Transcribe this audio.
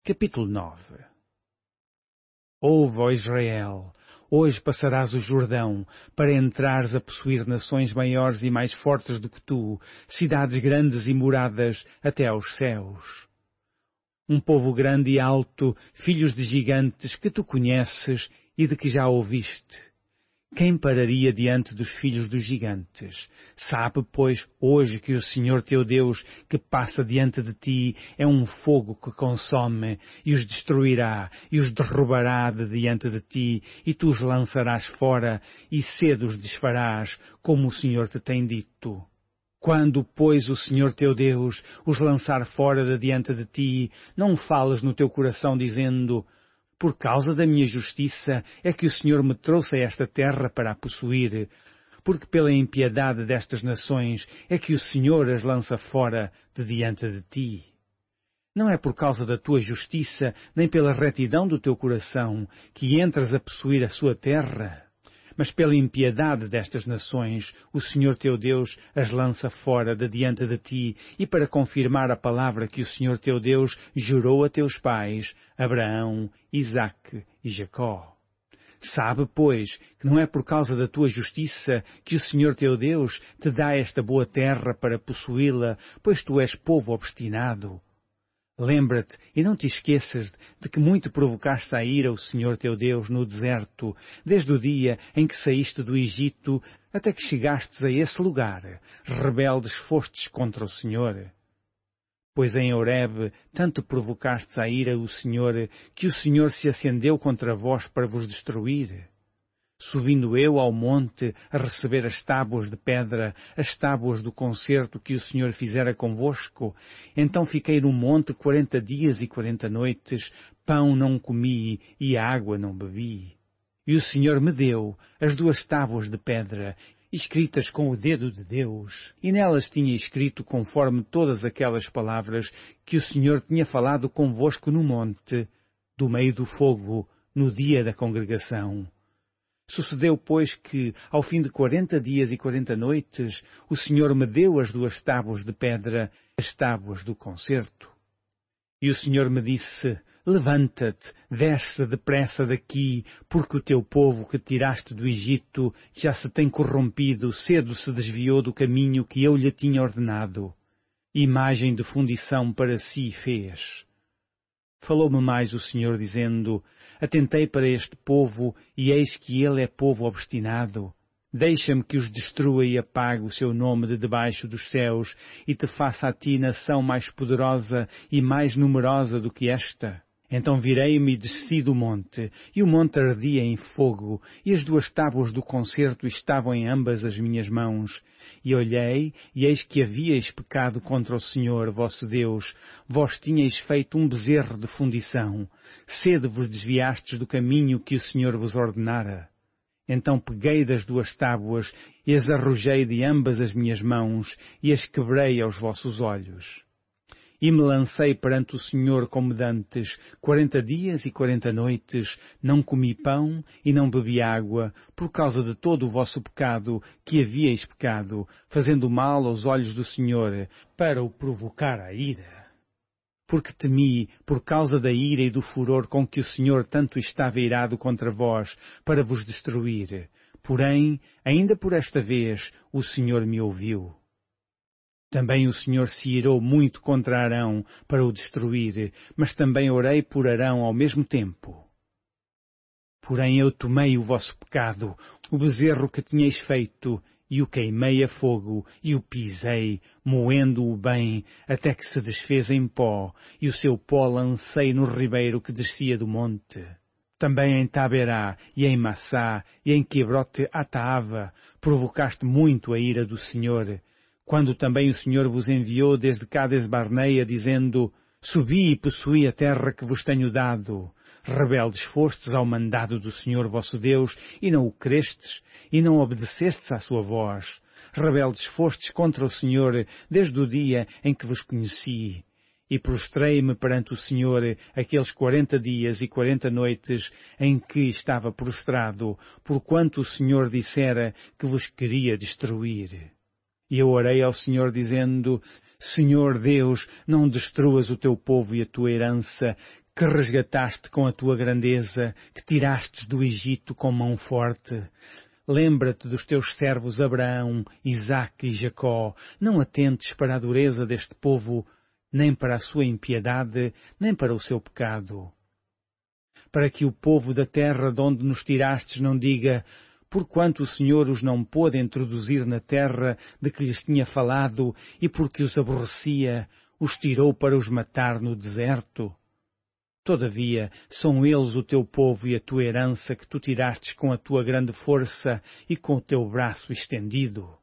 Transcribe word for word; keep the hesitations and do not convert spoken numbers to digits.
Capítulo nove. Ouve, ó Israel, hoje passarás o Jordão, para entrares a possuir nações maiores e mais fortes do que tu, cidades grandes e moradas até aos céus. Um povo grande e alto, filhos de gigantes, que tu conheces e de que já ouviste. Quem pararia diante dos filhos dos gigantes? Sabe, pois, hoje que o Senhor teu Deus, que passa diante de ti, é um fogo que consome, e os destruirá, e os derrubará de diante de ti, e tu os lançarás fora, e cedo os desfarás, como o Senhor te tem dito. Quando, pois, o Senhor teu Deus os lançar fora de diante de ti, não fales no teu coração, dizendo: por causa da minha justiça é que o Senhor me trouxe a esta terra para a possuir, porque pela impiedade destas nações é que o Senhor as lança fora de diante de ti. Não é por causa da tua justiça, nem pela retidão do teu coração, que entras a possuir a sua terra, mas pela impiedade destas nações, o Senhor teu Deus as lança fora de diante de ti, e para confirmar a palavra que o Senhor teu Deus jurou a teus pais, Abraão, Isaque e Jacó. Sabe, pois, que não é por causa da tua justiça que o Senhor teu Deus te dá esta boa terra para possuí-la, pois tu és povo obstinado. Lembra-te, e não te esqueças, de que muito provocaste a ira o Senhor teu Deus no deserto, desde o dia em que saíste do Egito até que chegastes a esse lugar. Rebeldes fostes contra o Senhor. Pois em Horebe tanto provocastes a ira o Senhor, que o Senhor se acendeu contra vós para vos destruir. Subindo eu ao monte a receber as tábuas de pedra, as tábuas do concerto que o Senhor fizera convosco, então fiquei no monte quarenta dias e quarenta noites, pão não comi e água não bebi. E o Senhor me deu as duas tábuas de pedra, escritas com o dedo de Deus, e nelas tinha escrito conforme todas aquelas palavras que o Senhor tinha falado convosco no monte, do meio do fogo, no dia da congregação. Sucedeu, pois, que, ao fim de quarenta dias e quarenta noites, o Senhor me deu as duas tábuas de pedra, as tábuas do concerto. E o Senhor me disse: levanta-te, desce depressa daqui, porque o teu povo que tiraste do Egito já se tem corrompido, cedo se desviou do caminho que eu lhe tinha ordenado. Imagem de fundição para si fez. Falou-me mais o Senhor, dizendo: atentei para este povo, e eis que ele é povo obstinado. Deixa-me que os destrua e apague o seu nome de debaixo dos céus, e te faça a ti nação mais poderosa e mais numerosa do que esta. Então virei-me e desci do monte, e o monte ardia em fogo, e as duas tábuas do concerto estavam em ambas as minhas mãos. E olhei, e eis que havíeis pecado contra o Senhor, vosso Deus. Vós tinhais feito um bezerro de fundição. Cedo vos desviastes do caminho que o Senhor vos ordenara. Então peguei das duas tábuas, e as arrojei de ambas as minhas mãos, e as quebrei aos vossos olhos. E me lancei perante o Senhor como dantes, quarenta dias e quarenta noites, não comi pão e não bebi água, por causa de todo o vosso pecado, que havíeis pecado, fazendo mal aos olhos do Senhor, para o provocar a ira. Porque temi, por causa da ira e do furor com que o Senhor tanto estava irado contra vós, para vos destruir. Porém, ainda por esta vez, o Senhor me ouviu. Também o Senhor se irou muito contra Arão para o destruir, mas também orei por Arão ao mesmo tempo. Porém eu tomei o vosso pecado, o bezerro que tinhais feito, e o queimei a fogo, e o pisei, moendo-o bem, até que se desfez em pó, e o seu pó lancei no ribeiro que descia do monte. Também em Taberá, e em Massá, e em Quebrote Ataava, provocaste muito a ira do Senhor, quando também o Senhor vos enviou desde Cades Barneia, dizendo: subi e possuí a terra que vos tenho dado. Rebeldes fostes ao mandado do Senhor vosso Deus, e não o crestes, e não obedecestes à sua voz. Rebeldes fostes contra o Senhor, desde o dia em que vos conheci. E prostrei-me perante o Senhor aqueles quarenta dias e quarenta noites em que estava prostrado, porquanto o Senhor dissera que vos queria destruir. E eu orei ao Senhor, dizendo: Senhor Deus, não destruas o teu povo e a tua herança, que resgataste com a tua grandeza, que tirastes do Egito com mão forte. Lembra-te dos teus servos Abraão, Isaque e Jacó. Não atentes para a dureza deste povo, nem para a sua impiedade, nem para o seu pecado. Para que o povo da terra de onde nos tirastes não diga: porquanto o Senhor os não pôde introduzir na terra de que lhes tinha falado, e porque os aborrecia, os tirou para os matar no deserto. Todavia, são eles o teu povo e a tua herança que tu tirastes com a tua grande força e com o teu braço estendido.